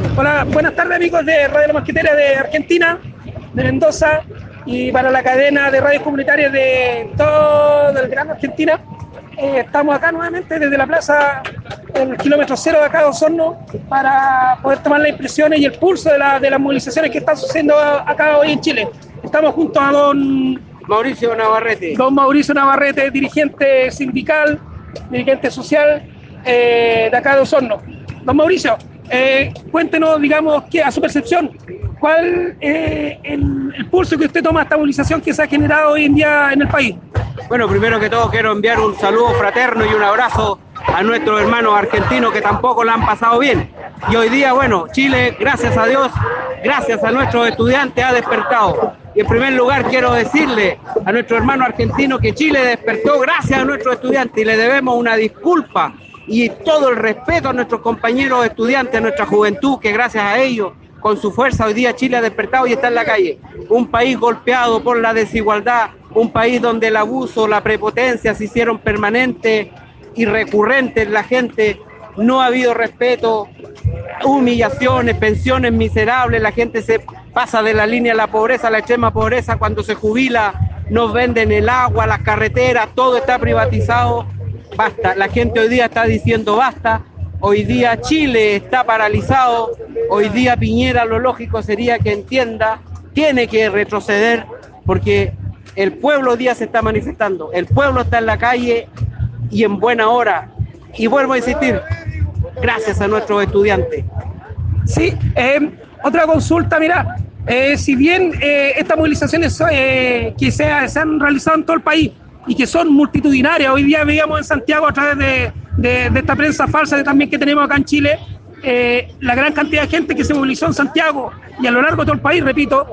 Hola, buenas tardes amigos de Radio La Mosquitera de Argentina, de Mendoza, y para la cadena de radios comunitarias de todo el Gran Argentina. Estamos acá nuevamente desde la plaza, el kilómetro cero de acá de Osorno, para poder tomar las impresiones y el pulso de las movilizaciones que están sucediendo acá hoy en Chile. Estamos junto a don Mauricio Navarrete. Don Mauricio Navarrete, dirigente sindical, dirigente social de acá de Osorno. Don Mauricio, cuéntenos, digamos, que a su percepción, ¿cuál es el pulso que usted toma a esta movilización que se ha generado hoy en día en el país? Bueno, primero que todo quiero enviar un saludo fraterno y un abrazo a nuestros hermanos argentinos que tampoco la han pasado bien. Y hoy día, bueno, Chile, gracias a Dios, gracias a nuestros estudiantes, ha despertado. Y en primer lugar quiero decirle a nuestro hermano argentino que Chile despertó gracias a nuestros estudiantes y le debemos una disculpa y todo el respeto a nuestros compañeros estudiantes, a nuestra juventud, que gracias a ellos, con su fuerza, hoy día Chile ha despertado y está en la calle. Un país golpeado por la desigualdad, un país donde el abuso, la prepotencia se hicieron permanentes y recurrentes en la gente, no ha habido respeto, humillaciones, pensiones miserables, la gente se pasa de la línea de la pobreza a la extrema pobreza, cuando se jubila nos venden el agua, las carreteras, todo está privatizado. Basta, la gente hoy día está diciendo basta, hoy día Chile está paralizado, hoy día Piñera lo lógico sería que entienda, tiene que retroceder porque el pueblo hoy día se está manifestando, el pueblo está en la calle y en buena hora. Y vuelvo a insistir, gracias a nuestros estudiantes. Sí, otra consulta, mira, si bien estas movilizaciones que se han realizado en todo el país y que son multitudinarias, hoy día veíamos en Santiago a través de esta prensa falsa que también que tenemos acá en Chile, la gran cantidad de gente que se movilizó en Santiago y a lo largo de todo el país, repito,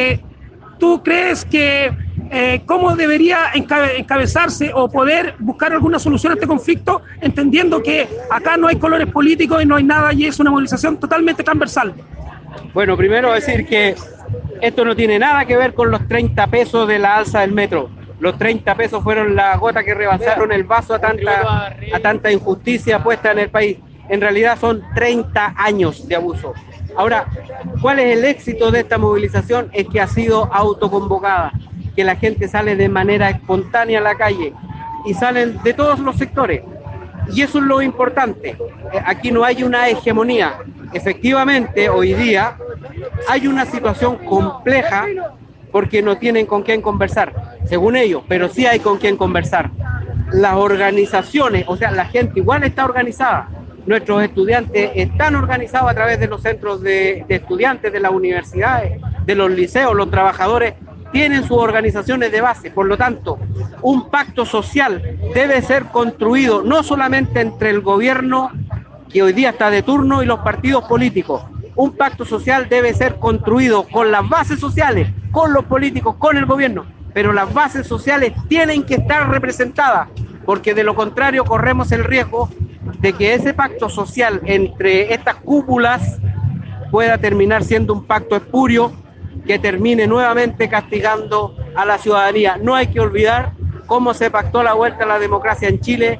¿tú crees que cómo debería encabezarse o poder buscar alguna solución a este conflicto, entendiendo que acá no hay colores políticos y no hay nada y es una movilización totalmente transversal? Bueno, primero decir que esto no tiene nada que ver con los 30 pesos de la alza del metro. Los 30 pesos fueron la gota que rebasaron el vaso a tanta injusticia puesta en el país. En realidad son 30 años de abuso. Ahora, ¿cuál es el éxito de esta movilización? Es que ha sido autoconvocada, que la gente sale de manera espontánea a la calle y salen de todos los sectores. Y eso es lo importante. Aquí no hay una hegemonía. Efectivamente, hoy día hay una situación compleja porque no tienen con quién conversar, según ellos, pero sí hay con quién conversar. Las organizaciones, o sea, la gente igual está organizada. Nuestros estudiantes están organizados a través de los centros de estudiantes, de las universidades, de los liceos, los trabajadores tienen sus organizaciones de base. Por lo tanto, un pacto social debe ser construido no solamente entre el gobierno, que hoy día está de turno, y los partidos políticos. Un pacto social debe ser construido con las bases sociales, con los políticos, con el gobierno, pero las bases sociales tienen que estar representadas, porque de lo contrario corremos el riesgo de que ese pacto social entre estas cúpulas pueda terminar siendo un pacto espurio que termine nuevamente castigando a la ciudadanía. No hay que olvidar cómo se pactó la vuelta a la democracia en Chile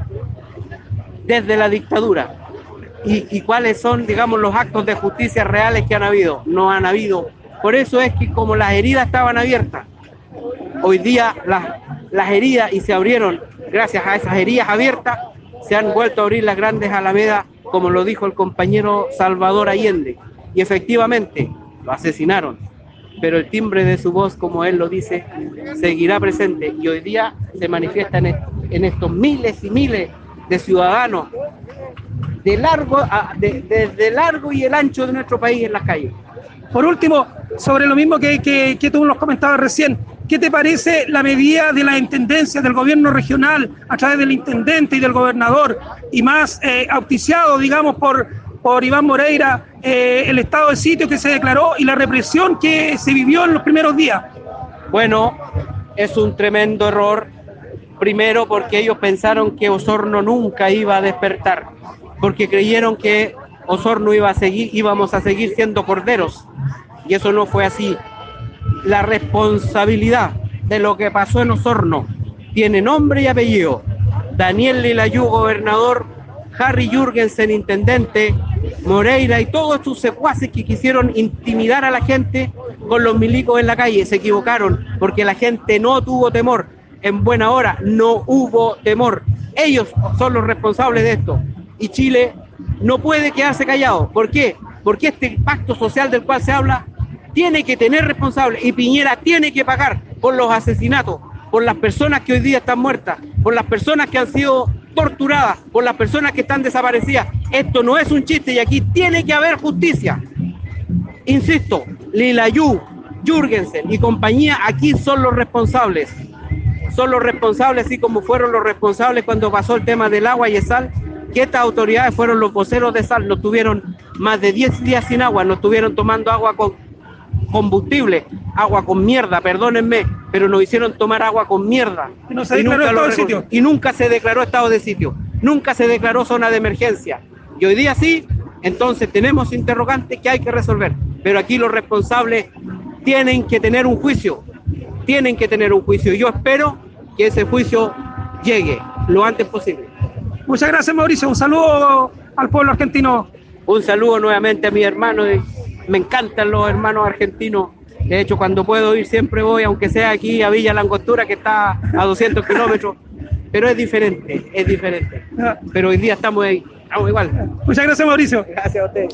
desde la dictadura y cuáles son, digamos, los actos de justicia reales que han habido. No han habido. Por eso es que como las heridas estaban abiertas, hoy día las heridas, y se abrieron gracias a esas heridas abiertas, se han vuelto a abrir las grandes alamedas, como lo dijo el compañero Salvador Allende. Y efectivamente, lo asesinaron, pero el timbre de su voz, como él lo dice, seguirá presente. Y hoy día se manifiesta en estos miles y miles de ciudadanos de largo y el ancho de nuestro país en las calles. Por último, sobre lo mismo que tú nos comentabas recién, ¿qué te parece la medida de la intendencia del gobierno regional a través del intendente y del gobernador, y más auspiciado, digamos, por Iván Moreira, el estado de sitio que se declaró y la represión que se vivió en los primeros días? Bueno, es un tremendo error. Primero porque ellos pensaron que Osorno nunca iba a despertar, porque creyeron que Osorno íbamos a seguir siendo corderos, y eso no fue así. La responsabilidad de lo que pasó en Osorno tiene nombre y apellido. Daniel Lilayú, gobernador, Harry Jürgensen, intendente, Moreira y todos sus secuaces que quisieron intimidar a la gente con los milicos en la calle. Se equivocaron porque la gente no tuvo temor. En buena hora no hubo temor. Ellos son los responsables de esto. Y Chile no puede quedarse callado. ¿Por qué? Porque este pacto social del cual se habla tiene que tener responsables y Piñera tiene que pagar por los asesinatos, por las personas que hoy día están muertas, por las personas que han sido torturadas, por las personas que están desaparecidas. Esto no es un chiste y aquí tiene que haber justicia. Insisto, Lilayú, Jürgensen y compañía aquí son los responsables. Son los responsables, así como fueron los responsables cuando pasó el tema del agua y el sal, que estas autoridades fueron los voceros de sal. Nos tuvieron más de 10 días sin agua, nos tuvieron tomando agua con combustible, agua con mierda, perdónenme, pero nos hicieron tomar agua con mierda. Y no se declaró estado de sitio. Y nunca se declaró estado de sitio, nunca se declaró zona de emergencia. Y hoy día sí, entonces tenemos interrogantes que hay que resolver. Pero aquí los responsables tienen que tener un juicio, tienen que tener un juicio. Y yo espero que ese juicio llegue lo antes posible. Muchas gracias, Mauricio. Un saludo al pueblo argentino. Un saludo nuevamente a mis hermanos. Me encantan los hermanos argentinos. De hecho, cuando puedo ir siempre voy, aunque sea aquí a Villa La Angostura, que está a 200 kilómetros. Pero es diferente, es diferente. Pero hoy día estamos ahí, estamos igual. Muchas gracias, Mauricio. Gracias a ustedes.